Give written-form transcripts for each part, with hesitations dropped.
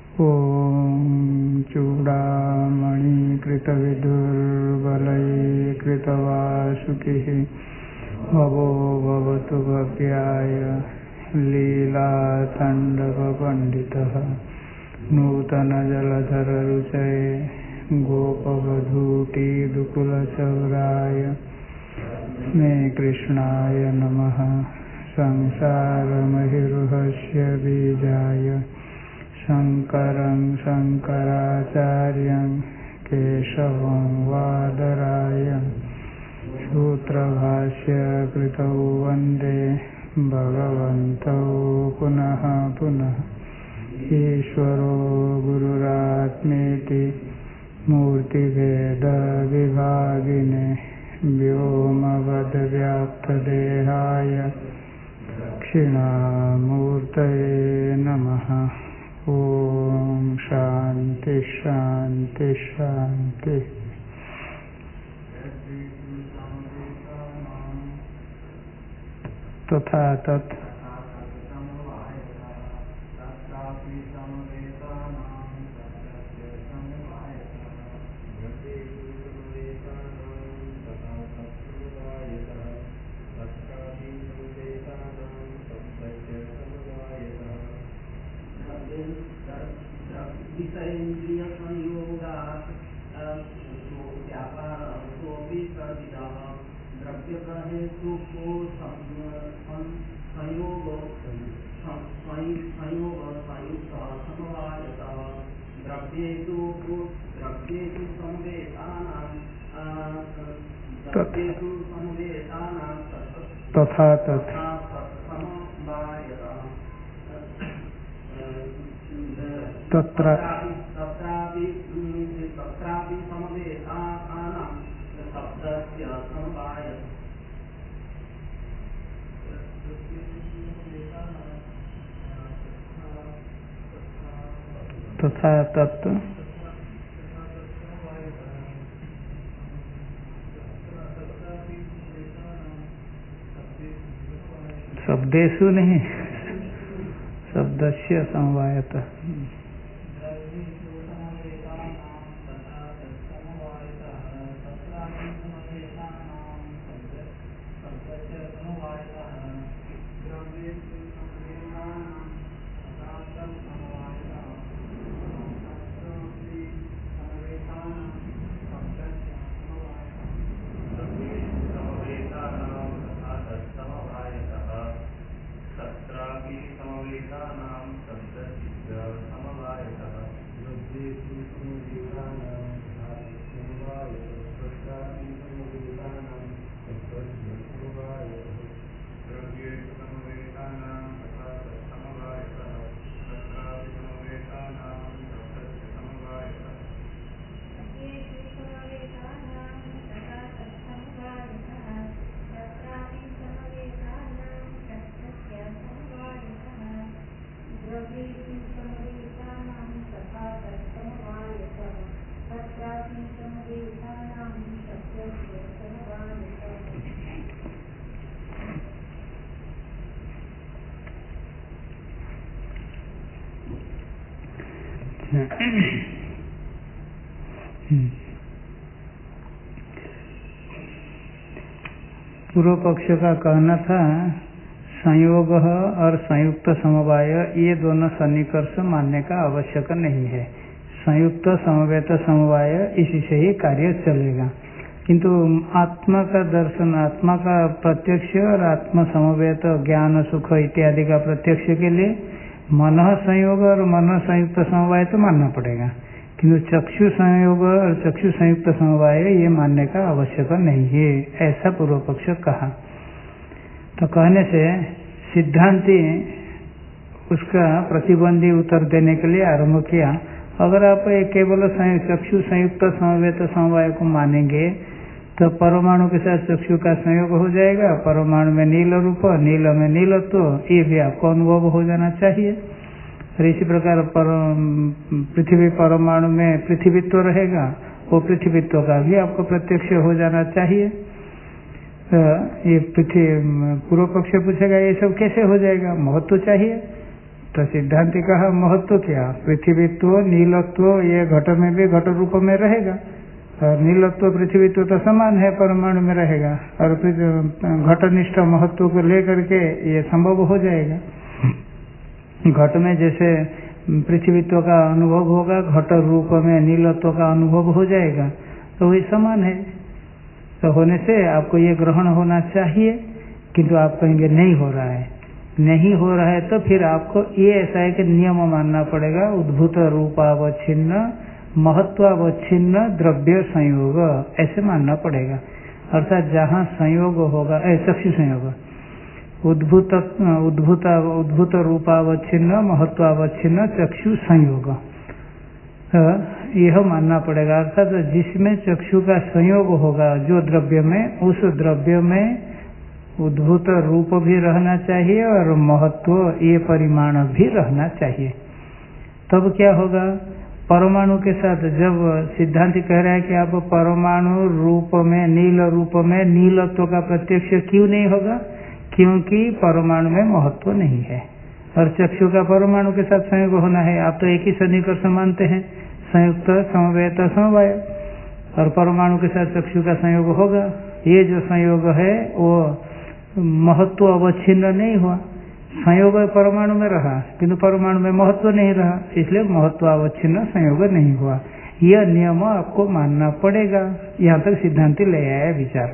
ॐ चूडामणिकृतविदुर्बलैः कृतवासुकिः भवो भवतु भव्याय लीलाताण्डवपण्डितः नूतनजलधररुचये गोपवधूटिदुकुलचौराय मे कृष्णाय नमः। संसारमहिरुहस्य बीजाय शङ्करं शङ्कराचार्यं केशवं वादराय सूत्रभाष्य कृतौ वन्दे भगवन्तौ पुनः पुनः। ईश्वरो गुरुरात्मेति मूर्तिभेदविभागिने व्योमवद्व्याप्तदेहाय दक्षिणामूर्तये नमः। ओम शांति शांति शांति। तथा तत् तथा तत् तत्र तथा तत् शब्देषु नहीं, शब्दस्य समवायतः। पूर्व पक्ष का कहना था संयोग और संयुक्त समवाय ये दोनों सन्निकर्ष मानने का आवश्यक नहीं है। संयुक्त समवेत समवाय इसी से ही कार्य चलेगा, किंतु आत्मा का दर्शन, आत्मा का प्रत्यक्ष और आत्मा समवेत ज्ञान सुख इत्यादि का प्रत्यक्ष के लिए मन संयोग और मन संयुक्त समवाय तो मानना पड़ेगा, किंतु चक्षु संयोग और चक्षु संयुक्त समवाय ये मानने का आवश्यक नहीं है, ऐसा पूर्व पक्ष कहा। तो कहने से सिद्धांति उसका प्रतिबंधी उत्तर देने के लिए आरंभ किया, अगर आप केवल चक्षु संयुक्त समवेत समवाय को मानेंगे तो परमाणु के साथ चक्षु का संयोग हो जाएगा, परमाणु में नील रूप, नील में नीलत्व, ये भी आपको अनुभव हो जाना चाहिए। और इसी प्रकार पृथ्वी परमाणु में पृथ्वीत्व रहेगा, वो पृथ्वीत्व का भी आपको प्रत्यक्ष हो जाना चाहिए। ये पूर्व पक्ष पूछेगा ये सब कैसे हो जाएगा, महत्व चाहिए। तो सिद्धांति कहा महत्व क्या, पृथ्वीत्व नीलत्व ये घट में भी घट रूप में रहेगा, और नीलत्व पृथ्वीत्व तो समान है, परमाणु में रहेगा, और घटनिष्ठ महत्व को लेकर के ये संभव हो जाएगा। घट में जैसे पृथ्वीत्व का अनुभव होगा, घट रूप में नीलत्व का अनुभव हो जाएगा, तो वही समान है। तो होने से आपको ये ग्रहण होना चाहिए, किंतु आप कहेंगे नहीं हो रहा है, नहीं हो रहा है, तो फिर आपको ये ऐसा है कि नियम मानना पड़ेगा, उद्भूत रूपावच्छिन्न महत्वावच्छिन्न द्रव्य संयोग, ऐसे मानना पड़ेगा। अर्थात जहाँ संयोग होगा, चक्षु संयोग, उद्भूत रूपावच्छिन्न महत्वावच्छिन्न चक्षु संयोग, यह मानना पड़ेगा। अर्थात जिसमें चक्षु का संयोग होगा जो द्रव्य में, उस द्रव्य में उद्भूत रूप भी रहना चाहिए और महत्व ये परिमाण भी रहना चाहिए। तब क्या होगा, परमाणु के साथ जब सिद्धांत कह रहा है कि आप परमाणु रूप में, नील रूप में नीलत्व का प्रत्यक्ष क्यों नहीं होगा, क्योंकि परमाणु में महत्व नहीं है, और चक्षु का परमाणु के साथ संयोग होना है। आप तो एक ही सन्निकर्ष मानते हैं, संयुक्त समवेत समवाय, और परमाणु के साथ चक्षु का संयोग होगा। ये जो संयोग है वो महत्व अवच्छिन्न नहीं हुआ, संयोग परमाणु में रहा किंतु परमाणु में महत्व नहीं रहा, इसलिए महत्व अवच्छिन्न संयोग नहीं हुआ। यह नियम आपको मानना पड़ेगा। यहाँ तक सिद्धांति ले आया विचार।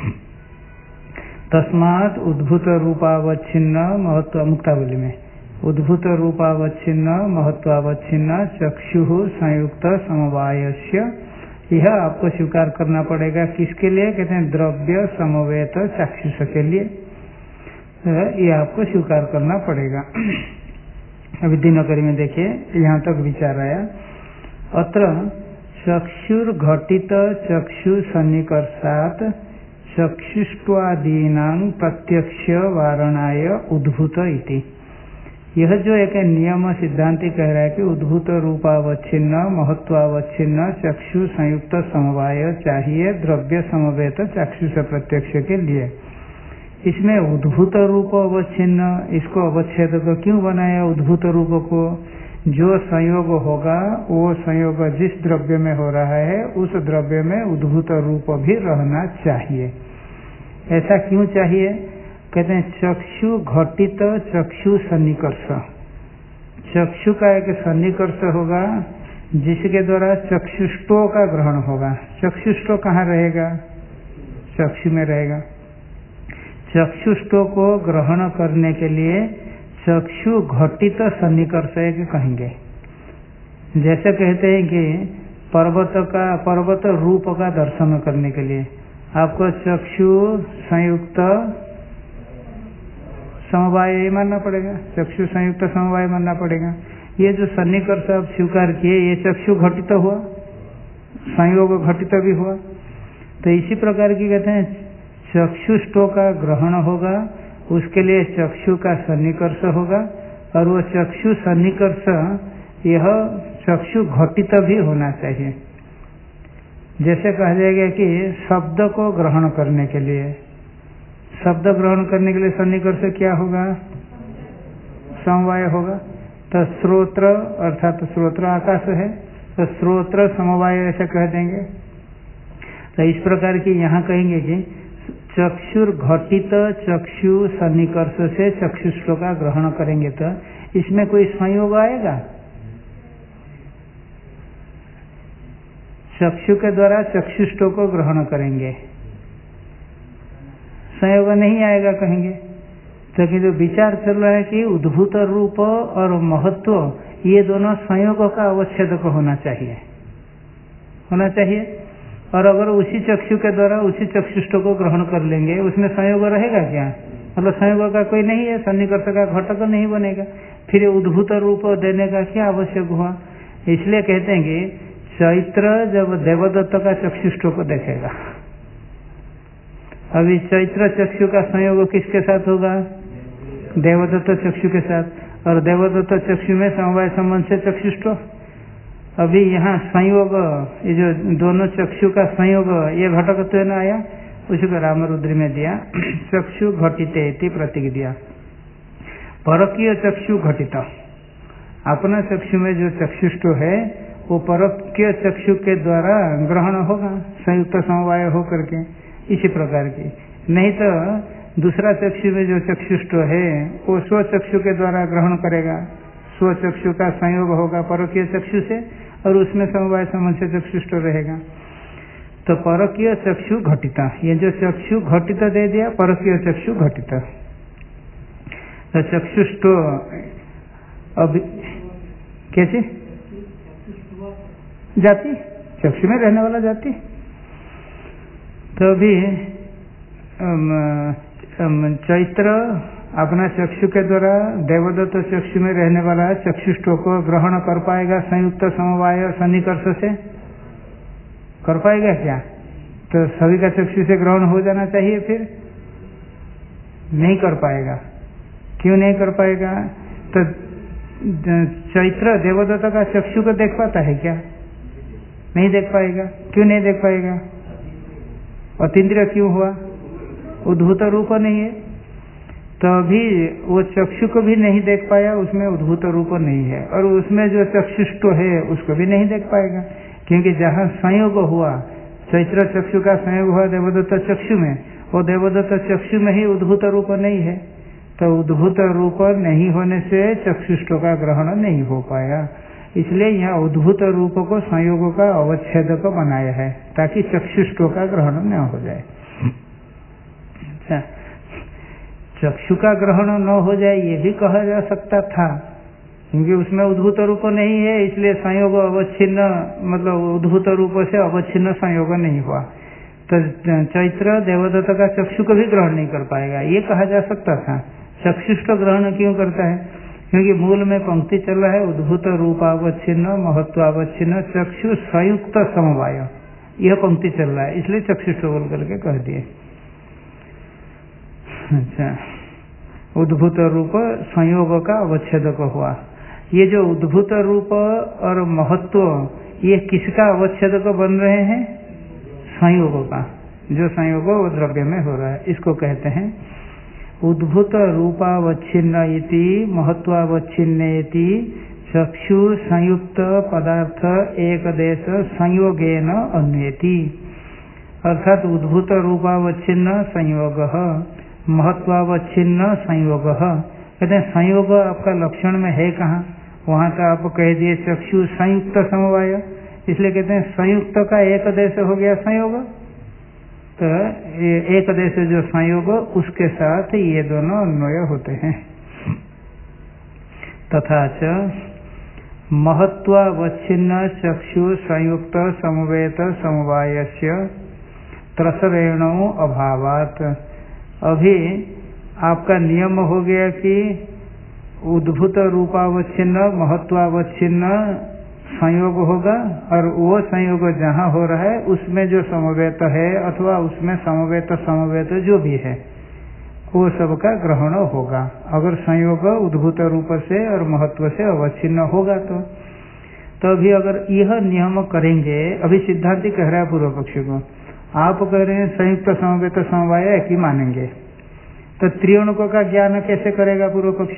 तस्मात् उद्भूत रूपावच्छिन्न महत्व, मुक्तावली में उद्भूत रूपावच्छिन्न महत्वावच्छिन्न चक्षु संयुक्त समवायस्य, यह आपको स्वीकार करना पड़ेगा। किसके लिए कहते हैं, द्रव्य समवेत चाक्षुष के लिए, यह आपको स्वीकार करना पड़ेगा। अभी दिनकरी में देखिए, यहाँ तक विचार आया। अत्र चक्षुर्घटित चक्षु सन्निकर्षात् चक्षुष्वादीनां प्रत्यक्ष वारणाय उद्भूत इति। यह जो एक नियम सिद्धांति कह रहा है कि उद्भूत रूपावच्छिन्न महत्वावच्छिन्न चक्षु संयुक्त समवाय चाहिए द्रव्य समवेत चाक्षुष प्रत्यक्ष के लिए, इसमें उद्भूत रूप अवच्छिन्न, इसको अवच्छेद को क्यों बनाया उद्भूत रूप को? जो संयोग होगा वो संयोग जिस द्रव्य में हो रहा है उस द्रव्य में उद्भूत रूप भी रहना चाहिए। ऐसा क्यों चाहिए? कहते हैं चक्षु घटित चक्षु सन्निकर्ष, चक्षु का एक सन्निकर्ष होगा जिसके द्वारा चक्षुष्टो का ग्रहण होगा। चक्षुष्टो कहाँ रहेगा? चक्षु में रहेगा। चक्षुष्टो को ग्रहण करने के लिए चक्षु घटित सन्निकर्ष एक कहेंगे। जैसे कहते हैं कि पर्वत रूप का दर्शन करने के लिए आपको चक्षु संयुक्त समवाय मानना पड़ेगा, चक्षु संयुक्त समवाय मानना पड़ेगा। ये जो सन्निकर्ष आप स्वीकार किए ये चक्षु घटित हुआ, संयोग घटित भी हुआ। तो इसी प्रकार की कहते हैं चक्षुष्टो का ग्रहण होगा, उसके लिए चक्षु का सन्निकर्ष होगा, और वो चक्षु सन्निकर्ष यह चक्षु घटित भी होना चाहिए। जैसे कहा जाएगा कि शब्द को ग्रहण करने के लिए, शब्द ग्रहण करने के लिए सन्निकर्ष क्या होगा? समवाय होगा। तो श्रोत्र अर्थात श्रोत्र आकाश है, तो श्रोत्र समवाय ऐसे कह देंगे। तो इस प्रकार की यहाँ कहेंगे कि चक्षुर घटित चक्षु सन्निकर्ष से चक्षुष्टो का ग्रहण करेंगे तो इसमें कोई संयोग आएगा? चक्षु के द्वारा चक्षुष्टो को ग्रहण करेंगे, संयोग नहीं आएगा कहेंगे। तो कि जो विचार चल रहा है कि उद्भूत रूप और महत्व ये दोनों संयोग का अवच्छेद होना चाहिए, होना चाहिए। और अगर उसी चक्षु के द्वारा उसी चक्षुष्ट को ग्रहण कर लेंगे उसमें संयोग रहेगा क्या? मतलब संयोग का कोई नहीं है, सन्निकर्ष का घटक नहीं बनेगा, फिर उद्भूत रूप देने का क्या आवश्यक हुआ? इसलिए कहते हैं कि चैत्र जब देवदत्त का चक्षुष्ट को देखेगा, अभी चैत्र चक्षु का संयोग किसके साथ होगा? देवदत्त चक्षु के साथ, और देवदत्त चक्षु में समवाय संबंध से चक्षुष्ट। अभी यहाँ संयोग, ये जो दोनों चक्षु का संयोग ये घटक तो न आया, उसी को रामरुद्री में दिया चक्षु घटिते प्रतीक दिया। परकीय चक्षु घटित, अपना चक्षु में जो चक्षुष्टो है वो परोक्ष चक्षु के द्वारा ग्रहण होगा, संयुक्त समवाय हो करके, इसी प्रकार की। नहीं तो दूसरा चक्षु में जो चक्षुष्टो है वो स्वचक्षु के द्वारा ग्रहण करेगा, स्वचक्षु का संयोग होगा परोक्ष चक्षु से और उसमें समवाय समन्वय चक्षुष्टो रहेगा। तो परोक्ष चक्षु घटिता, ये जो चक्षु घटित दे दिया, परोक्ष चक्षु घटित। तो चक्षुष्टो अभी कैसे जाति, चक्षु में रहने वाला जाति। तो अभी चैत्र अपना चक्षु के द्वारा देवदत्त चक्षु में रहने वाला चक्षुष्टों को ग्रहण कर पाएगा संयुक्त समवाय सन्निकर्ष से, कर पाएगा क्या? तो सभी का चक्षु से ग्रहण हो जाना चाहिए, फिर नहीं कर पाएगा। क्यों नहीं कर पाएगा? तो चैत्र देवदत्त का चक्षु को देख पाता है क्या? नहीं देख पाएगा। क्यों नहीं देख पाएगा? अतीन्द्रिय क्यों हुआ? उद्भूत रूप नहीं है, तो अभी वो चक्षु को भी नहीं देख पाया, उसमें उद्भूत रूप नहीं है, और उसमें जो चक्षुष्टो है उसको भी नहीं देख पाएगा, क्योंकि जहाँ संयोग हुआ, चैत्र चक्षु का संयोग हुआ देवदत्त चक्षु में, वो देवदत्त चक्षु में ही उद्भूत रूप नहीं है। तो उद्भूत रूप नहीं होने से चक्षुष्टो का ग्रहण नहीं हो पाया। इसलिए यहाँ उद्भूत रूप को संयोग का अवच्छेदक बनाया है ताकि चक्षुष्टो का ग्रहण न हो जाए। अच्छा, चक्षु का ग्रहण न हो जाए ये भी कहा जा सकता था, क्योंकि उसमें उद्भूत रूप नहीं है, इसलिए संयोग अवच्छिन्न, मतलब उद्भूत रूप से अवच्छिन्न संयोग नहीं हुआ, तो चैत्र देवदत्त का चक्षु को भी ग्रहण नहीं कर पाएगा, ये कहा जा सकता था। चक्षुष्ट ग्रहण क्यों करता है? क्योंकि मूल में पंक्ति चल रहा है उद्भूत रूपावच्छिन्न महत्वावच्छिन्न चक्षु संयुक्त समवाय, यह पंक्ति चल रहा है, इसलिए चक्षुष्ट बोल करके कह दिए। अच्छा, उद्भूत रूप संयोग का अवच्छेदक हुआ। ये जो उद्भूत रूप और महत्व, ये किसका अवच्छेदक बन रहे हैं? संयोग का। जो संयोग वो द्रव्य में हो रहा है, इसको कहते हैं उद्भूत रूपावच्छिन्न इति महत्वावच्छिन्न इति चक्षु संयुक्त पदार्थ एक देश संयोगेन अन्वेति। अर्थात उद्भूत रूपावच्छिन्न संयोग, महत्वावच्छिन्न संयोग। कहते हैं संयोग आपका लक्षण में है कहाँ? वहां तो आप कह दिए चक्षु संयुक्त समवाय, इसलिए कहते हैं संयुक्त का एक देश हो गया संयोग। तो एक देश जो संयोग, उसके साथ ये दोनों अन्वय होते हैं। तथा च महत्वावच्छिन्न चक्षु संयुक्त समवेत समवायस्य त्रसरेणो अभावात्। अभी आपका नियम हो गया कि उद्भूत रूपावच्छिन्न महत्वावच्छिन्न संयोग होगा, और वो संयोग जहाँ हो रहा है उसमें जो समवेत है अथवा उसमें समवेत जो भी है वो सबका ग्रहण होगा। अगर संयोग उद्भूत रूप से और महत्व से अवच्छिन्न होगा तो अभी अगर यह नियम करेंगे, अभी सिद्धांति कह रहा है पूर्व पक्ष को, आप कह रहे हैं संयुक्त समवेत समवाय एक ही मानेंगे, तो त्रिअणुकों का ज्ञान कैसे करेगा पूर्व पक्ष?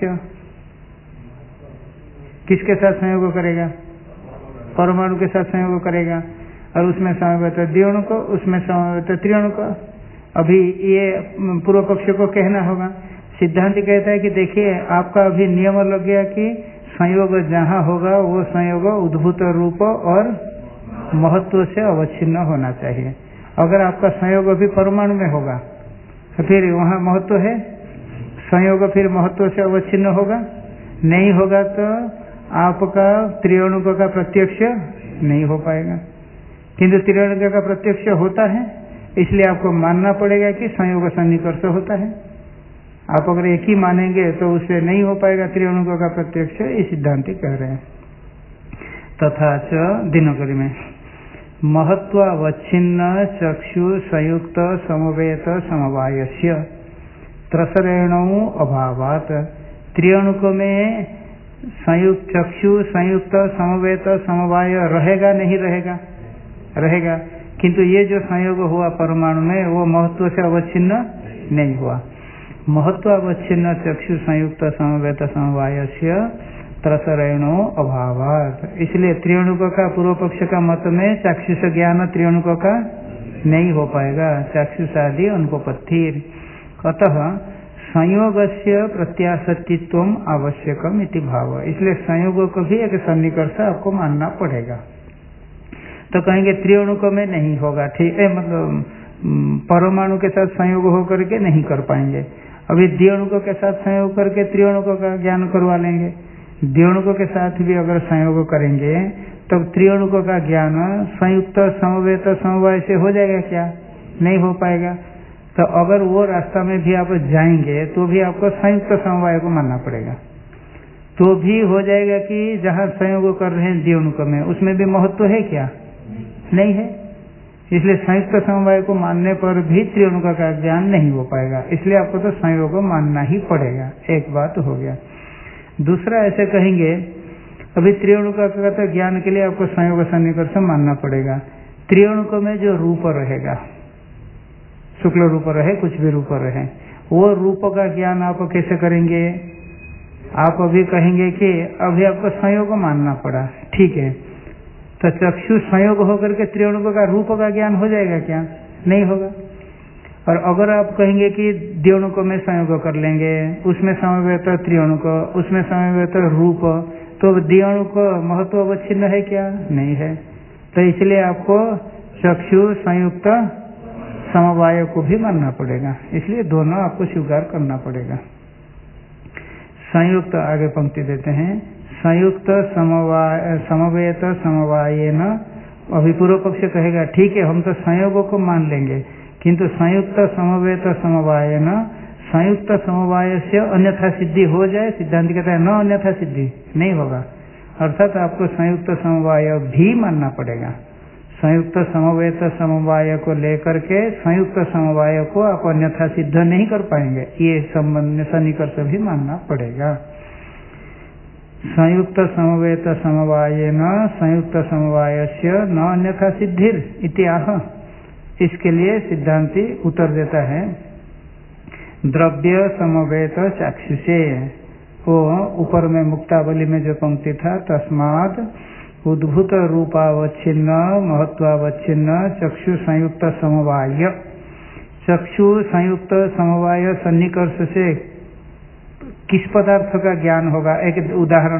किसके साथ संयोग करेगा? परमाणु के साथ संयोग करेगा, और उसमें समवेत द्विअणुक, उसमें समवेत त्रिअणुक। अभी ये पूर्व पक्ष को कहना होगा। सिद्धांत कहता है कि देखिए आपका अभी नियम लग गया कि संयोग जहाँ होगा वो संयोग उद्भूत रूप और महत्व से अवच्छिन्न होना चाहिए। अगर आपका संयोग अभी परमाणु में होगा तो फिर वहाँ महत्व है, संयोग फिर महत्व से अवच्छिन्न होगा, नहीं होगा तो आपका त्रिअणुक का प्रत्यक्ष नहीं हो पाएगा। किंतु त्रिअणुक का प्रत्यक्ष होता है, इसलिए आपको मानना पड़ेगा कि संयोग सन्निकर्ष होता है। आप अगर एक ही मानेंगे तो उससे नहीं हो पाएगा त्रिअणुक का प्रत्यक्ष, ये सिद्धांति कह रहे हैं। तथा च दिनकरी में महत्वावच्छिन्न चक्षु संयुक्त समवेत समवायस्य त्रसरेणो अभावात्। त्रिअणुक में संयुक्त चक्षु संयुक्त समवेत समवाय रहेगा नहीं रहेगा? रहेगा, किंतु ये जो संयोग हुआ परमाणु में वो महत्व से अवच्छिन्न नहीं हुआ। महत्वावच्छिन्न चक्षु संयुक्त समवेत समवायस्य त्रसरेणो अभावात। इसलिए त्रियाणुक का पूर्व पक्ष का मत में चाक्षुष ज्ञान त्रियाणुक का नहीं हो पाएगा, चाक्षुष आदि अनुपपत्तिर। अतः संयोग से प्रत्याशतित्व आवश्यकम इति भाव। इसलिए संयोग को भी एक सन्निकर्ष आपको मानना पड़ेगा। तो कहेंगे त्रियाणुक में नहीं होगा, ठीक है, मतलब परमाणु के साथ संयोग होकर के नहीं कर पाएंगे। अभी द्विअणुक के साथ संयोग करके त्रिअणुक का ज्ञान करवा लेंगे। द्विअणुक के साथ भी अगर संयोग करेंगे तब त्रिअणुक का ज्ञान संयुक्त समवेत समवाय से हो जाएगा क्या? नहीं हो पाएगा। तो अगर वो रास्ता में भी आप जाएंगे तो भी आपको संयुक्त समवाय को मानना पड़ेगा। तो भी हो जाएगा कि जहाँ संयोग कर रहे हैं द्विअणुक में, उसमें भी महत्व है क्या? नहीं है। इसलिए संयुक्त समवाय को मानने पर भी त्रिअणुक का ज्ञान नहीं हो पाएगा। इसलिए आपको तो संयोग मानना ही पड़ेगा। एक बात हो गया। दूसरा ऐसे कहेंगे, अभी त्रिअणुक का तो ज्ञान के लिए आपको संयोग सन्निकर्ष मानना पड़ेगा। त्रिअणुक में जो रूप रहेगा, शुक्ल रूप रहे कुछ भी रूप रहे, वो रूप का ज्ञान आप कैसे करेंगे? आप अभी कहेंगे कि अभी आपको संयोग मानना पड़ा, ठीक है, तो चक्षु संयोग होकर के त्रिअणुक का रूप का ज्ञान हो जाएगा क्या? नहीं होगा। और अगर आप कहेंगे कि द्विअणुक में संयोग कर लेंगे, उसमें समवेत त्रिअणुक, उसमें समवेत रूप, तो द्विअणुक महत्व अवच्छिन्न है क्या? नहीं है। तो इसलिए आपको चक्षु संयुक्त समवाय को भी मानना पड़ेगा। इसलिए दोनों आपको स्वीकार करना पड़ेगा। संयुक्त, आगे पंक्ति देते हैं, संयुक्त समवाय समवेत समवायेन। अभी पूर्व पक्ष कहेगा ठीक है, हम तो संयोग को मान लेंगे, किंतु संयुक्त समवेत समवायेन, संयुक्त समवाय से अन्यथा सिद्धि हो जाए। सिद्धांत कहता है न अन्यथा सिद्धि नहीं होगा, अर्थात आपको संयुक्त समवाय भी मानना पड़ेगा। संयुक्त समवेत समवाय को लेकर के संयुक्त समवाय को आप अन्यथा सिद्ध नहीं कर पाएंगे, ये संबंध सन्निकर्ष भी मानना पड़ेगा। संयुक्त समवेत समवायेन संयुक्त समवायस्य न अन्यथा सिद्धिर इत्याह। इसके लिए सिद्धांति उत्तर देता है, द्रव्य समवेत चाक्षुषे। वो ऊपर में मुक्तावली में जो पंक्ति था, तस्मात् उद्भूत रूपावच्छिन्न महत्वावच्छिन्न चक्षु संयुक्त समवाय। चक्षु संयुक्त समवाय सन्निकर्ष से किस पदार्थ का ज्ञान होगा? एक उदाहरण,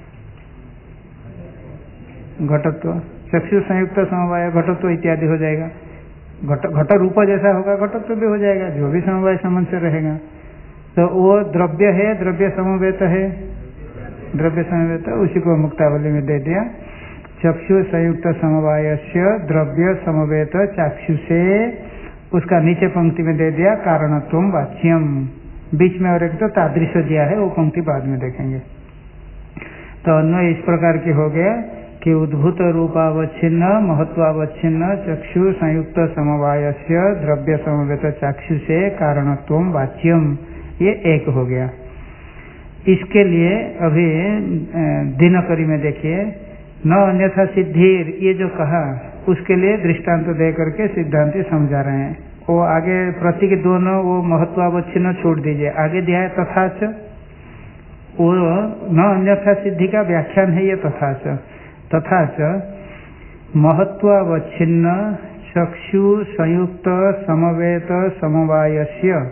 घटत्व। चक्षु संयुक्त समवाय घटत्व इत्यादि हो जाएगा। घट रूप जैसा होगा, घटत्व भी हो जाएगा, जो भी समवाय संबंध से रहेगा। तो वो द्रव्य है, द्रव्य समवेत है, द्रव्य समवेत, उसी को मुक्तावली में दे दिया। चक्षु संयुक्त समवायस्य द्रव्य समवेत चाक्षुषे, उसका नीचे पंक्ति में दे दिया कारणत्वम वाच्यम। बीच में और एक तो तादृश्य दिया है, वो पंक्ति बाद में देखेंगे। तो अन्वय इस प्रकार की हो गया कि उद्भूत रूपावच्छिन्न महत्वावच्छिन्न चक्षु संयुक्त समवायस्य द्रव्य समवेत चाक्षुषे कारणत्वम वाच्यम, ये एक हो गया। इसके लिए अभी दिनकरी में देखिए, न अन्यथा सिद्धिर, ये जो कहा उसके लिए दृष्टांत दे करके सिद्धांति समझा रहे हैं। वो आगे प्रतीक दोनों वो महत्वावच्छिन्न छोड़ दीजिए, आगे दिया है तथाच, वो न अन्यथा सिद्धि का व्याख्यान है ये तथाच। तथाच महत्वावच्छिन्न चक्षु संयुक्त समवेत समवायस्य,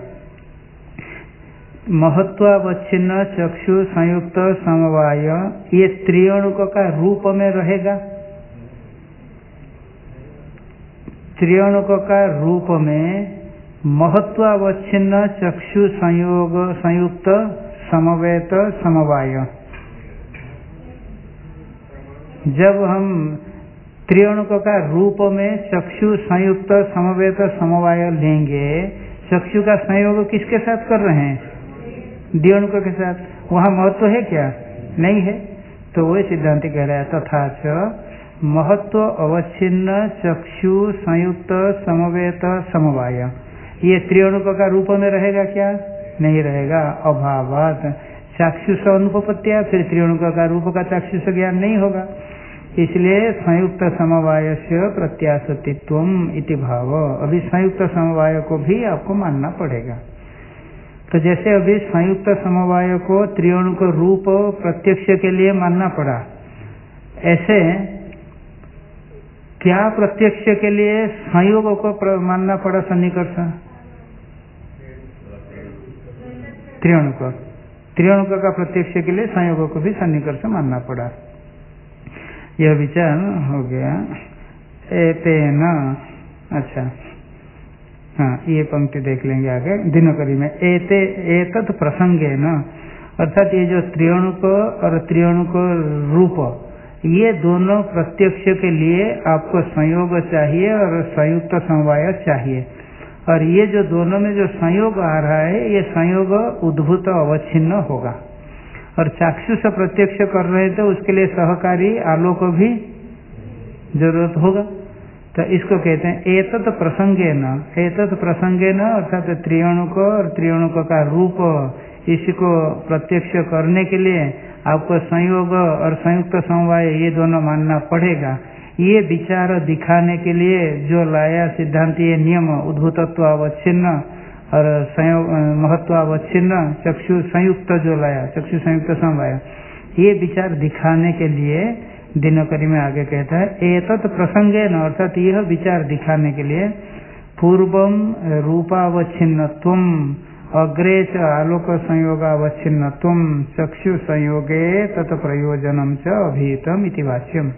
महत्वावच्छिन्न चक्षु संयुक्त समवाय ये त्रिअणुक का रूप में रहेगा। त्रिअणुक का रूप में महत्वावच्छिन्न चक्षु संयोग संयुक्त समवेत समवाय, जब हम त्रिअणुक का रूप में चक्षु संयुक्त समवेत समवाय लेंगे, चक्षु का संयोग किसके साथ कर रहे हैं? द्विअणुक के साथ। वहाँ महत्व है क्या? नहीं है। तो वही सिद्धांति कह रहा है, तथाच महत्व अवच्छिन्न चक्षु संयुक्त समवेत समवाय, ये त्रिअणुक का रूप में रहेगा क्या? नहीं रहेगा। अभावात चाक्षुष अनुपपत्तिया, फिर त्रिअणुक का रूप का चाक्षुष ज्ञान नहीं होगा। इसलिए संयुक्त समवाय से प्रत्याशतित्वम इति भाव। अभी संयुक्त समवाय को भी आपको मानना पड़ेगा। तो जैसे अभी संयुक्त समवाय को त्रिअणु को रूप प्रत्यक्ष के लिए मानना पड़ा, ऐसे क्या प्रत्यक्ष के लिए संयोग को मानना पड़ा सन्निकर्ष? त्रिअणु का प्रत्यक्ष के लिए संयोग को भी सन्निकर्ष मानना पड़ा। यह विचार हो गया। एतेन, अच्छा हाँ, ये पंक्ति देख लेंगे आगे दिनकरी में। एतत् प्रसंगेन, अर्थात ये जो त्रिअणुक और त्रिअणुक रूप, ये दोनों प्रत्यक्ष के लिए आपको संयोग चाहिए और संयुक्त समवाय चाहिए। और ये जो दोनों में जो संयोग आ रहा है, ये संयोग उद्भूत अवच्छिन्न होगा। और चाक्षुष प्रत्यक्ष कर रहे थे, उसके लिए सहकारी आलोक भी जरूरत होगा। तो इसको कहते हैं एतत् प्रसंगेन। एतत् प्रसंगेन अर्थात त्रिअणुक और त्रिअणुक का रूप, इसको प्रत्यक्ष करने के लिए आपको संयोग और संयुक्त समवाय ये दोनों मानना पड़ेगा। ये विचार दिखाने के लिए जो लाया सिद्धांत, ये नियम उद्भूतत्वावच्छिन्न और महत्वावच्छिन्न चक्षु संयुक्त जो लाया, चक्षु संयुक्त समवाय, ये विचार दिखाने के लिए दिनकरी में आगे कहता है एतत् प्रसंगेन, अर्थात यह विचार दिखाने के लिए पूर्वम रूपावच्छिन्नत्वम अग्रे च आलोक संयोगावच्छिन्नत्वम चक्षु संयोगे तत् प्रयोजनम च अभीतम इति वाच्यम।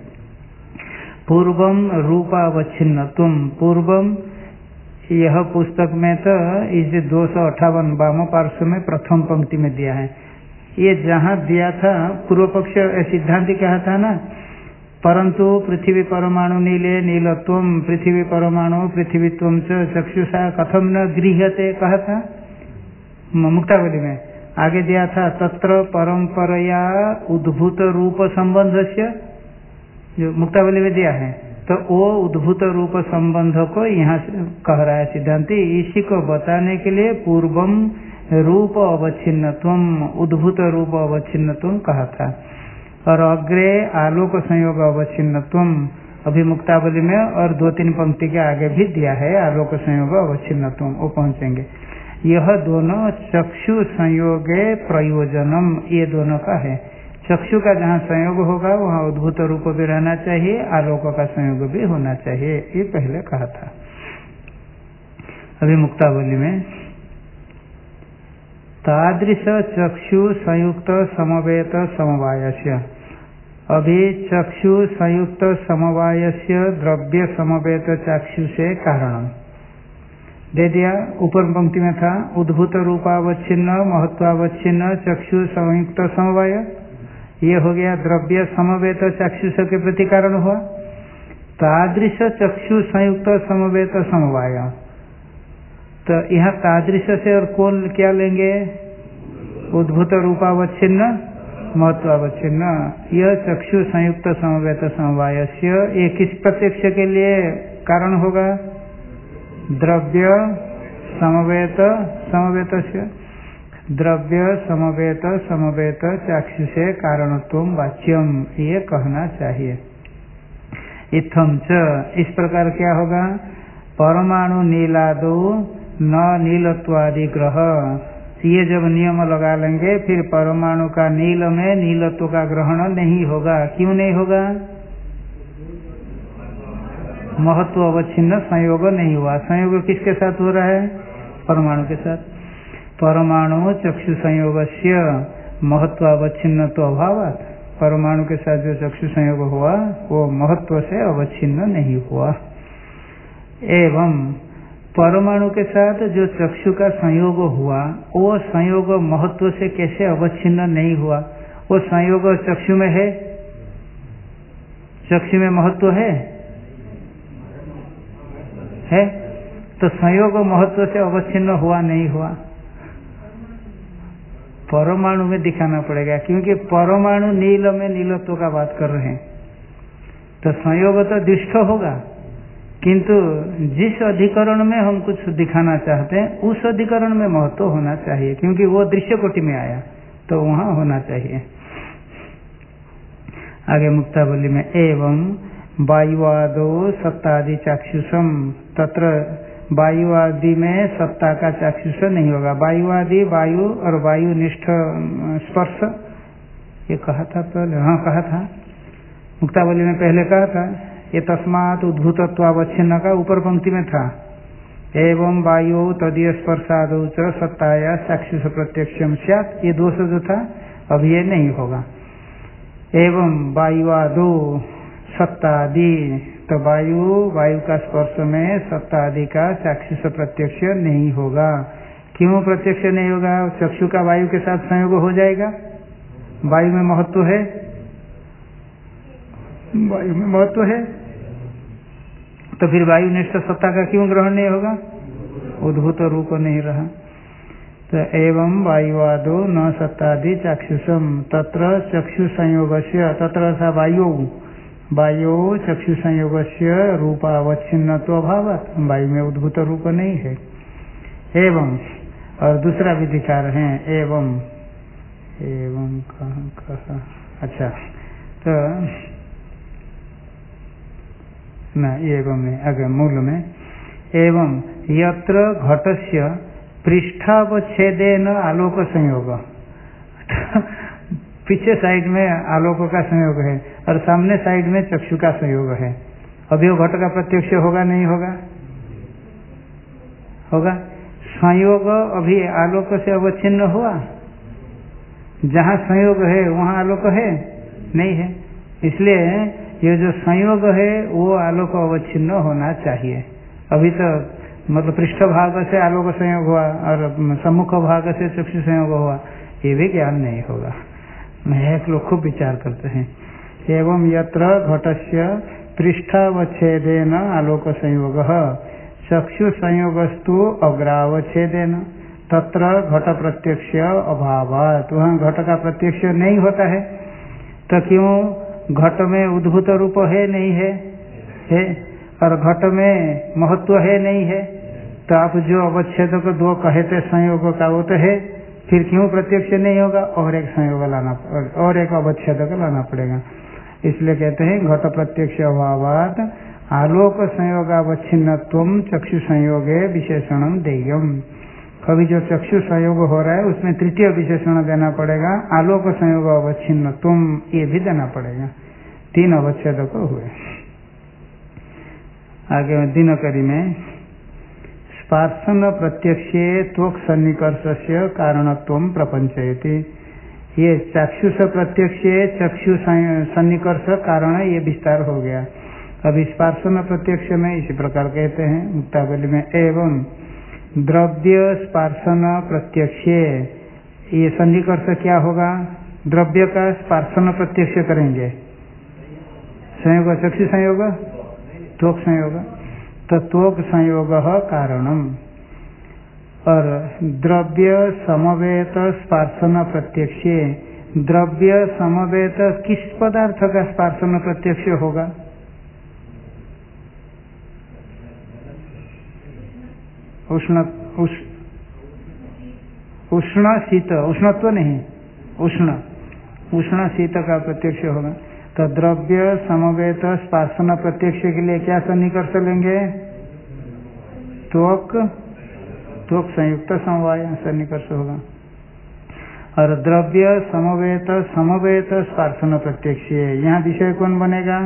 पूर्वम रूपावच्छिन्नत्वम, पूर्वम यह पुस्तक में तो इस 258 वाम पार्श्व में प्रथम पंक्ति में दिया है। ये जहाँ दिया था पूर्व पक्ष सिद्धांत कहा था ना, परंतु पृथ्वी परमाणु नीले नीलत्वम पृथ्वी परमाणु पृथ्वीत्वम च चक्षुषा कथम न गृह्यते कहा था मुक्तावली में। आगे दिया था तत्र परंपरया उद्भूत रूप संबंधस्य, जो मुक्तावली में दिया है। तो वो उद्भूत रूप संबंध को यहाँ कह रहा है सिद्धांति, इसी को बताने के लिए पूर्वम रूप अवच्छिन्नत्वम, उद्भूत रूप अवच्छिन्नत्वम कहा था। और अग्रे आलोक संयोग अवच्छिन्नत्वम अभी मुक्तावली में और 2-3 पंक्ति के आगे भी दिया है आलोक संयोग अवच्छिन्नत्वम, वो पहुंचेंगे। यह दोनों चक्षु संयोगे प्रयोजनम, ये दोनों का है। चक्षु का जहाँ संयोग होगा वहाँ उद्भूत रूप भी रहना चाहिए, आलोक का संयोग भी होना चाहिए, ये पहले कहा था। अभी मुक्तावली में तादृश चक्षु संयुक्त समवेत समवायस्य, अभी चक्षु संयुक्त समवायस्य द्रव्य समवेत चाक्षु से कारण दे दिया। ऊपर पंक्ति में था उद्भूत रूपावच्छिन्न महत्वावच्छिन्न चक्षु संयुक्त समवाय, ये हो गया द्रव्य समवेत चाक्षुष के प्रति कारण हुआ। तादृश चक्षु संयुक्त समवेत समवाय, तो यहाँ तादृश से और कौन क्या लेंगे? उद्भूत रूपावच्छिन्न महत्वावच्छिन्न, यह चक्षु संयुक्त समवेत समवायस्य, ये किस प्रत्यक्ष के लिए कारण होगा? द्रव्य समवेत समवेतस्य, द्रव्य समवेत समवेत चाक्षुषे कारणत्वम वाच्यम, ये कहना चाहिए। इत्थम च, इस प्रकार क्या होगा? परमाणु नीलादो न नीलत्वादि ग्रह, ये जब नियम लगा लेंगे फिर परमाणु का नील में नीलत्व का ग्रहण नहीं होगा। क्यों नहीं होगा? महत्व अवच्छिन्न संयोग नहीं हुआ। संयोग किसके साथ हो रहा है? परमाणु के साथ। परमाणु चक्षु संयोगस्य महत्व अवच्छिन्न तो अभावात, परमाणु के साथ जो चक्षु संयोग हुआ वो महत्व से अवच्छिन्न नहीं हुआ। एवं परमाणु के साथ जो चक्षु का संयोग हुआ वो संयोग महत्व से कैसे अवच्छिन्न नहीं हुआ? वो संयोग चक्षु में है, चक्षु में महत्व है तो संयोग महत्व से अवच्छिन्न हुआ नहीं हुआ। परमाणु में दिखाना पड़ेगा, क्योंकि परमाणु नील में नीलत्व का बात कर रहे हैं, तो संयोग तो दृष्ट होगा, किंतु जिस अधिकरण में हम कुछ दिखाना चाहते हैं उस अधिकरण में महत्व होना चाहिए, क्योंकि वो दृश्य कोटि में आया तो वहां होना चाहिए। आगे मुक्तावली में एवं वायुवादो सत्तादि चाक्षुषम, तत्र वायु आदि में सत्ता का चाक्षुष नहीं होगा। वायु आदि वायु और वायुनिष्ठ स्पर्श, ये कहा था पहले, हाँ कहा था, मुक्तावली में पहले कहा था। ये तस्मात् उद्भूतत्वावच्छिन्न का ऊपर पंक्ति में था। एवं वायु तदीय स्पर्शादौ च सत्ताया चाक्षुष प्रत्यक्षम स्यात्, ये दोष जो था अब ये नहीं होगा। एवं वायु आदो सत्तादि, तो वायु का स्पर्श में सत्तादि का चाक्षुष प्रत्यक्ष नहीं होगा। क्यों प्रत्यक्ष नहीं होगा? चक्षु का वायु के साथ संयोग हो जाएगा। वायु में महत्व है, वायु में महत्व है, तो फिर वायुनिष्ठ सत्ता का क्यों ग्रहण नहीं होगा? उद्भूत रूप नहीं रहा। तो एवं वायुवादो न सत्तादि चाक्षुषम तत्र चक्षु संयोगस्य, तत्र सा वायु चक्षु संयोगस्य रूपावच्छिन्नत्व अभावात्, वायु में उद्भूत रूप नहीं है। एवं, और दूसरा विधिकार है एवं कहा, अच्छा, तो न एवं में अगर मूल में एवं यत्र घटस्य पृष्ठावच्छेदेन आलोक संयोग, पीछे साइड में आलोक का संयोग है और सामने साइड में चक्षु का संयोग है। अभी वो घट का प्रत्यक्ष होगा नहीं होगा? होगा। संयोग अभी आलोक से अवच्छिन्न हुआ, जहाँ संयोग है वहाँ आलोक है नहीं है, इसलिए ये जो संयोग है वो आलोक अवच्छिन्न होना चाहिए। अभी तो मतलब पृष्ठ भाग से आलोक संयोग हुआ और सम्मुख भाग से चक्षु संयोग हुआ, ये भी ज्ञान नहीं होगा। एक लोग खूब विचार करते हैं। एवं यत्र घटस्य पृष्ठावच्छेदेन आलोक संयोग चक्षु संयोगस्तु अग्रावच्छेदेन तत्र घट प्रत्यक्ष अभावात्, वहाँ घट का प्रत्यक्ष नहीं होता है। तो क्यों? घट में उद्भूत रूप है नहीं है, है, और घट में महत्व है नहीं है। तो आप जो अवच्छेद को दो कहे थे संयोग का, वो तो है, फिर क्यों प्रत्यक्ष नहीं होगा? और एक संयोग लाना, और एक अवच्छेद को लाना पड़ेगा। इसलिए कहते हैं घट प्रत्यक्ष अभावात् आलोक संयोगावच्छिन्नत्वं चक्षु संयोगे विशेषणम देयम। कभी जो चक्षु संयोग हो रहा है उसमें तृतीय विशेषण देना पड़ेगा, आलोक संयोग अवच्छिन्नत्वम, ये भी देना पड़ेगा। तीन अवच्छेद को हुए। आगे दिनकरी में स्पर्शन प्रत्यक्षे त्वक सन्निकर्षस्य कारणत्वं प्रपंचयति, ये चाक्षुष प्रत्यक्षे चक्षु सन्निकर्ष कारण, ये विस्तार हो गया। अभी स्पर्शन प्रत्यक्ष में इसी प्रकार कहते हैं मुक्तावली में एवं द्रव्य स्पर्शन प्रत्यक्षे, ये सन्निकर्ष क्या होगा? द्रव्य का स्पर्शन प्रत्यक्ष करेंगे, संयोग चक्षु संयोग त्वक संयोग, तो त्वक संयोग कारणम, और द्रव्य समवेत स्पर्शन प्रत्यक्षे, द्रव्य समवेत किस पदार्थ का स्पर्शन प्रत्यक्ष होगा? उष्ण शीत, उष्णत्व नहीं, उष्ण शीत का प्रत्यक्ष होगा। तो द्रव्य समवेत स्पर्शन प्रत्यक्ष के लिए क्या सन्निकर्ष लेंगे? त्वक संयुक्त समवाय सन्निकर्ष होगा। और द्रव्य समवेत स्पर्शन प्रत्यक्ष, यहाँ विषय कौन बनेगा?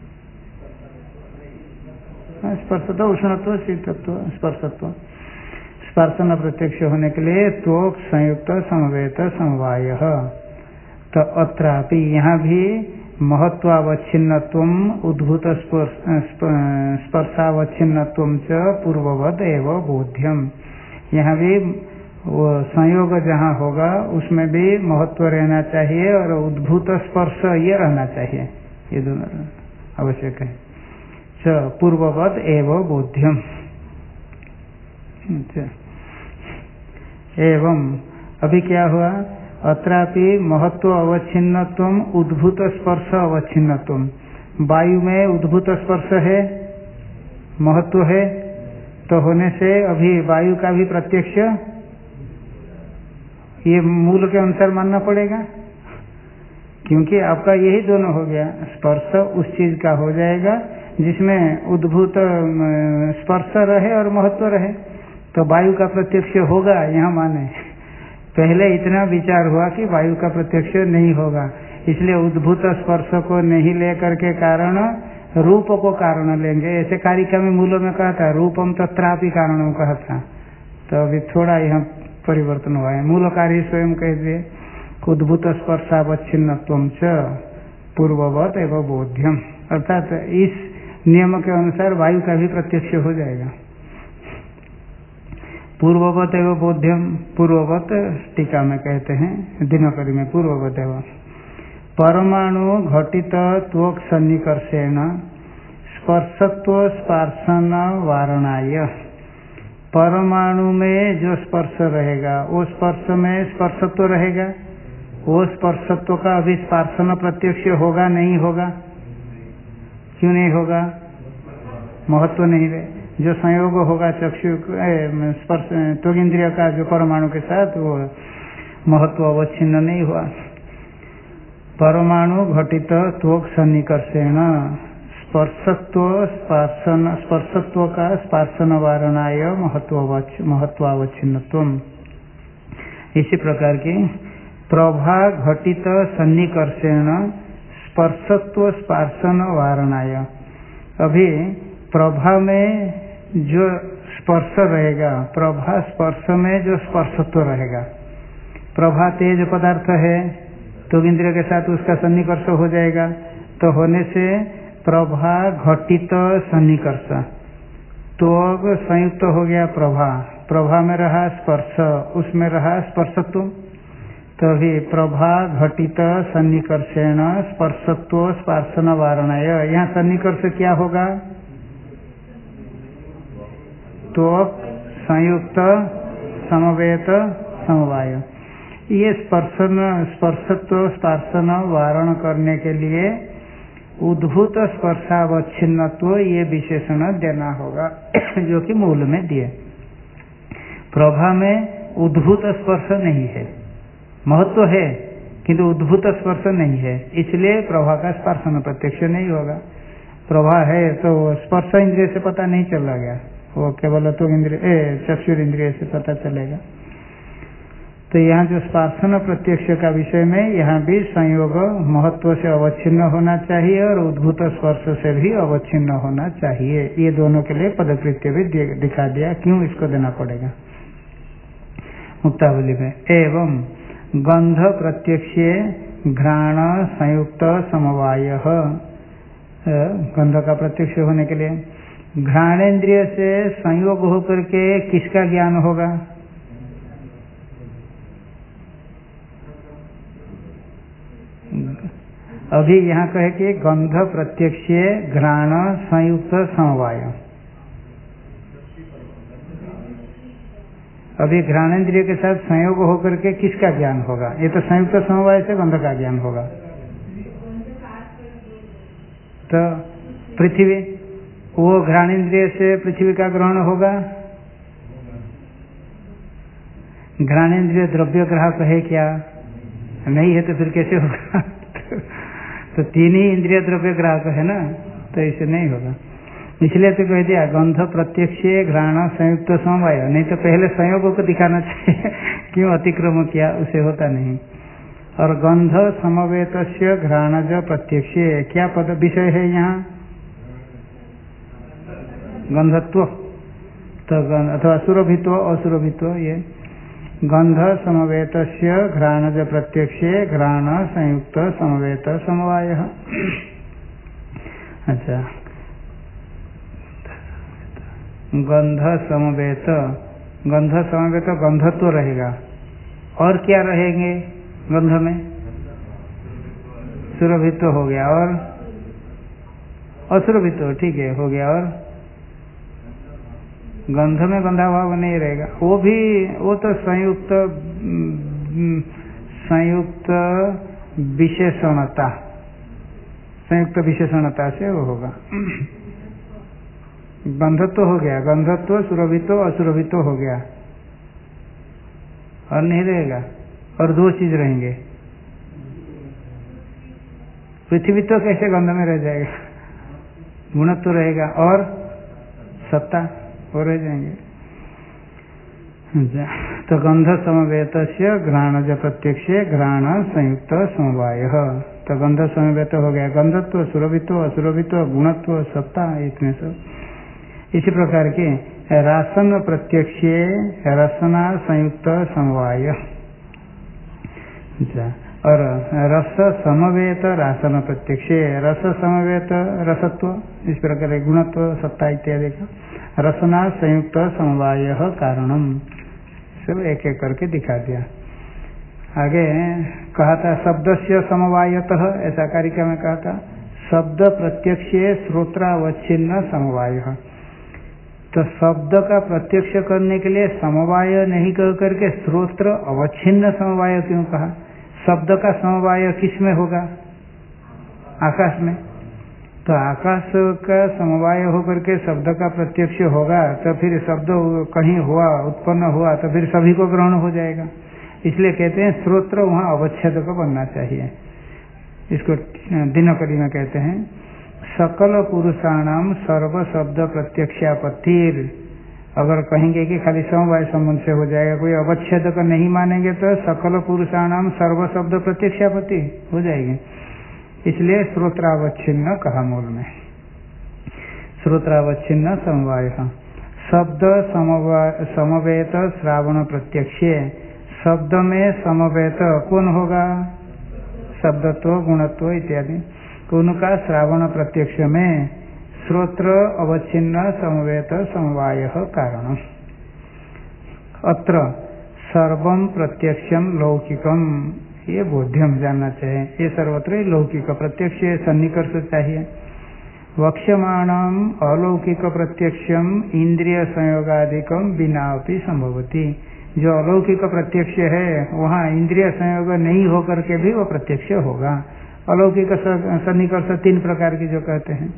स्पर्शत्व, उष्णत्व, शीतत्व, स्पर्शत्व। स्पर्शन प्रत्यक्ष होने के लिए त्वक संयुक्त समवेत समवाय। तो अत्रापि यहाँ भी महत्वावच्छिन्नत्वम उद्भूत स्पर्शावच्छिन्नत्वम च पूर्ववद एव बोध्यम, यहाँ भी वो संयोग जहाँ होगा उसमें भी महत्व रहना चाहिए और उद्भूत स्पर्श ये रहना चाहिए, ये दोनों आवश्यक है। पूर्ववद एव बोध्यम। एवं अभी क्या हुआ? अत्रापि महत्व अवच्छिन्नत्वम उद्भूत स्पर्श अवच्छिन्नत्वम, वायु में उद्भूत स्पर्श है, महत्व है, तो होने से अभी वायु का भी प्रत्यक्ष ये मूल के अनुसार मानना पड़ेगा, क्योंकि आपका यही दोनों हो गया। स्पर्श उस चीज का हो जाएगा जिसमें उद्भूत स्पर्श रहे और महत्व रहे, तो वायु का प्रत्यक्ष होगा यहाँ माने। पहले इतना विचार हुआ कि वायु का प्रत्यक्ष नहीं होगा, इसलिए उद्भूत स्पर्श को नहीं लेकर के कारण रूप को कारण लेंगे। ऐसे कारिका में मूलों में कहा था रूपम तत्रापि कारणम कहा था, तो अभी थोड़ा यहाँ परिवर्तन हुआ है। मूलकारी स्वयं कह दिए उद्भूत स्पर्शावच्छिन्नत्वं च पूर्ववत एवं बोध्यम, अर्थात इस नियम के अनुसार वायु का भी प्रत्यक्ष हो जाएगा। पूर्ववत एवं बोध्यम, पूर्ववत टीका में कहते हैं दिनकरी में पूर्ववत एवं परमाणु घटित त्वक सन्निकर्षेण स्पर्शत्व स्पर्शन वारणाय, परमाणु में जो स्पर्श रहेगा वो स्पर्श में स्पर्शत्व रहेगा, वो स्पर्शत्व का अभी स्पर्शन प्रत्यक्ष होगा नहीं होगा? क्यों नहीं होगा? महत्व नहीं रहे। जो संयोग होगा चक्षु स्पर्श त्वक इंद्रिय का जो परमाणु के साथ, वो महत्व अवच्छिन्न नहीं हुआ। परमाणु घटित त्वक सन्निकर्षेण स्पर्शत्व स्पर्शन, स्पर्शत्व का स्पर्शन वारणाय महत्वावच्छिन्नत्वम्। इसी प्रकार की प्रभा घटित सन्निकर्षेण स्पर्शत्व स्पर्शन वारणाय, अभी प्रभा में जो स्पर्श रहेगा, प्रभा स्पर्श में जो स्पर्शत्व रहेगा, प्रभा तेज पदार्थ है तो इंद्रिय के साथ उसका सन्निकर्ष हो जाएगा, तो होने से प्रभा घटित सन्निकर्ष, तो अब संयुक्त हो गया प्रभा, प्रभा में रहा स्पर्श, उसमें रहा स्पर्शत्व, तो अभी प्रभा घटित सन्निकर्षेण स्पर्शत्व स्पर्शन वारणाय, यहाँ सन्निकर्ष क्या होगा? तो संयुक्त समवेत समवाय। ये स्पर्शत्व स्पर्शन वारण करने के लिए उद्भूत स्पर्शावच्छिन्नत्व ये विशेषण देना होगा जो कि मूल में दिए। प्रभा में उद्भूत स्पर्श नहीं है, महत्व है किंतु उद्भूत स्पर्श नहीं है, इसलिए प्रभा का स्पर्शन प्रत्यक्ष नहीं होगा। प्रभा है तो स्पर्श इंद्रिय से पता नहीं चला गया, वो केवल तो इंद्रिय चक्षुर इंद्रिय से पता चलेगा। तो यहाँ जो स्पर्शन प्रत्यक्ष का विषय में यहाँ भी संयोग महत्व से अवच्छिन्न होना चाहिए और उद्भूत स्पर्श से भी अवच्छिन्न होना चाहिए। ये दोनों के लिए पदकृत्य भी दिखा दिया, क्यों इसको देना पड़ेगा मुक्तावली में। एवं गंध प्रत्यक्षे घ्राण संयुक्त समवाय, गंध का प्रत्यक्ष होने के लिए घ्राणेन्द्रिय से संयोग होकर के किसका ज्ञान होगा? अभी यहाँ कहे कि गंध प्रत्यक्षे घ्राण संयुक्त समवाय, अभी घ्राणेन्द्रिय के साथ संयोग होकर के किसका ज्ञान होगा? ये तो संयुक्त समवाय से गंध का ज्ञान होगा। तो पृथ्वी, वो घ्राणेन्द्रिय से पृथ्वी का ग्रहण होगा। घ्राणेन्द्रिय द्रव्य ग्राहक है क्या? नहीं है, तो फिर कैसे होगा? तो तीन ही इंद्रिय द्रव्य ग्राहक है ना, तो इसे नहीं होगा। इसलिए तो कह दिया गंध प्रत्यक्ष घ्राण संयुक्त समवाय, नहीं तो पहले संयोग को दिखाना चाहिए क्यों अतिक्रम किया, उसे होता नहीं। और गंध समवेत घ्राणज प्रत्यक्ष क्या पद विषय है यहाँ? गंधत्व, तो अथवा सुरभित्व असुरभित्व, ये गंध समवेत घ्राणज प्रत्यक्षे घ्राण संयुक्त समवेत समवाय। अच्छा, गंध समवेत, गंध समवेत गंधत्व रहेगा, और क्या रहेंगे गंध में? सुरभित्व हो गया और असुरभित्व, ठीक है, हो गया। और गंध में गंधा भाव नहीं रहेगा, वो भी, वो तो संयुक्त विशेषणता, संयुक्त विशेषणता से वो होगा। गंधत्व हो गया, गंधत्व सुरभित्व असुरभित्व हो गया, और नहीं रहेगा। और दो चीज रहेंगे, पृथ्वी तो कैसे गंध में रह जाएगा? गुणत्व रहेगा और सत्ता वो रह जाएंगे। तो गंध समवेत से घ्राणज प्रत्यक्ष घ्राण संयुक्त समवाय। तो गंध समवेत हो गया, गंधत्व, सुरभित्व, असुरभित्व, गुणत्व, सत्ता, इतने सब। इसी प्रकार के रासन प्रत्यक्ष रसना संयुक्त समवाय और रस समवेत रासन प्रत्यक्ष रस समवेत रसत्व, इस प्रकार गुणत्व, सत्ता इत्यादि का रसना संयुक्त समवाय कारणम, सब एक एक करके दिखा दिया। आगे कहा था शब्द से समवायतः, ऐसा कारिका में कहा था शब्द प्रत्यक्ष श्रोत्रावच्छिन्न समवाय। तो शब्द का प्रत्यक्ष करने के लिए समवाय नहीं कह करके श्रोत्र अवच्छिन्न समवाय क्यों कहा? शब्द का समवाय किस में होगा? आकाश में। तो आकाश का समवाय होकर के शब्द का प्रत्यक्ष होगा, तो फिर शब्द कहीं हुआ, उत्पन्न हुआ, तो फिर सभी को ग्रहण हो जाएगा। इसलिए कहते हैं श्रोत्र वहाँ अवच्छेद को बनना चाहिए। इसको दिनकरी में कहते हैं सकल पुरुषाणाम सर्व शब्द प्रत्यक्षापत्तिर। अगर कहेंगे कि खाली समवाय संबंध से हो जाएगा, कोई अवच्छेद का नहीं मानेंगे, तो सकल पुरुषाणाम सर्व शब्द प्रत्यक्षापत्ति हो जाएगी। इसलिए श्रोत्रावच्छिन्न कहा मूल में, श्रोत्रावच्छिन्न समवाय। शब्द समवेत श्रावण प्रत्यक्ष, शब्द में समवेत कौन होगा? शब्दत्व, गुणत्व इत्यादि, उनका श्रावण प्रत्यक्ष में श्रोत्र अवच्छिन्न समवेत समवाय कारण। अत्र सर्वम प्रत्यक्षम लौकिकम, ये बोध्यम जानना चाहिए। ये सर्वत्र लौकिक प्रत्यक्ष सन्निकर्ष चाहिए। वक्ष्यमाणम अलौकिक प्रत्यक्षम इंद्रिय संयोगादिकम बिना अपि संभवती। जो अलौकिक प्रत्यक्ष है वहाँ इंद्रिय संयोग नहीं होकर के भी वो प्रत्यक्ष होगा। अलौकिक सन्निकर्ष तीन प्रकार की जो कहते हैं,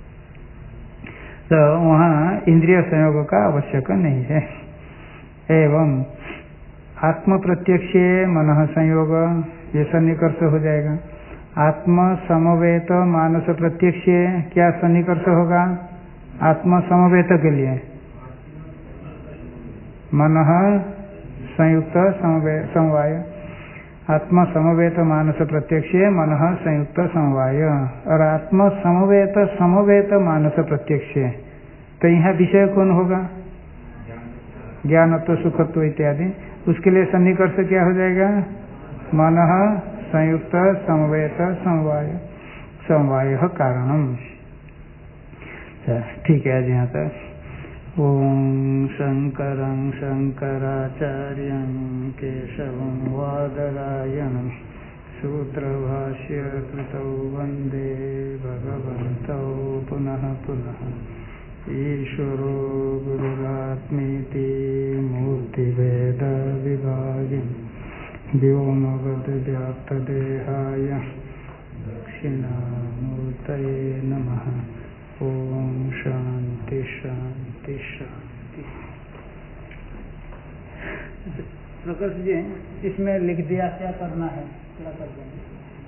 तो वहाँ इंद्रिय संयोग का आवश्यक नहीं है। एवं आत्म प्रत्यक्ष मन संयोग, ये सन्निकर्ष हो जाएगा। आत्म समवेत मानस प्रत्यक्ष, क्या सन्निकर्ष होगा? आत्म समवेत के लिए मन संयुक्त समवाय, आत्म समवेत मानस प्रत्यक्ष मन संयुक्त समवाय। और आत्म समवेत समवेत मानस प्रत्यक्ष, तो यहाँ विषय कौन होगा? ज्ञानत्व, सुखत्व इत्यादि। उसके लिए सन्निकर्ष क्या हो जाएगा? मन संयुक्त समवेत समवाय, समवाय कारणम। ठीक है, आज यहाँ तक। ओम शंकरं शंकराचार्यं केशवं वादरायणं सूत्रभाष्य कृतौ वन्दे भगवन्तौ पुनः पुनः। ईश्वरो गुरुरात्मेति मूर्तिभेद विभागिन् व्योमवद्व्याप्तदेहाय दक्षिणामूर्तये नमः। ओम शांति शांति शांति। प्रकाश जी, इसमें लिख दिया क्या करना है, क्या कर देंगे?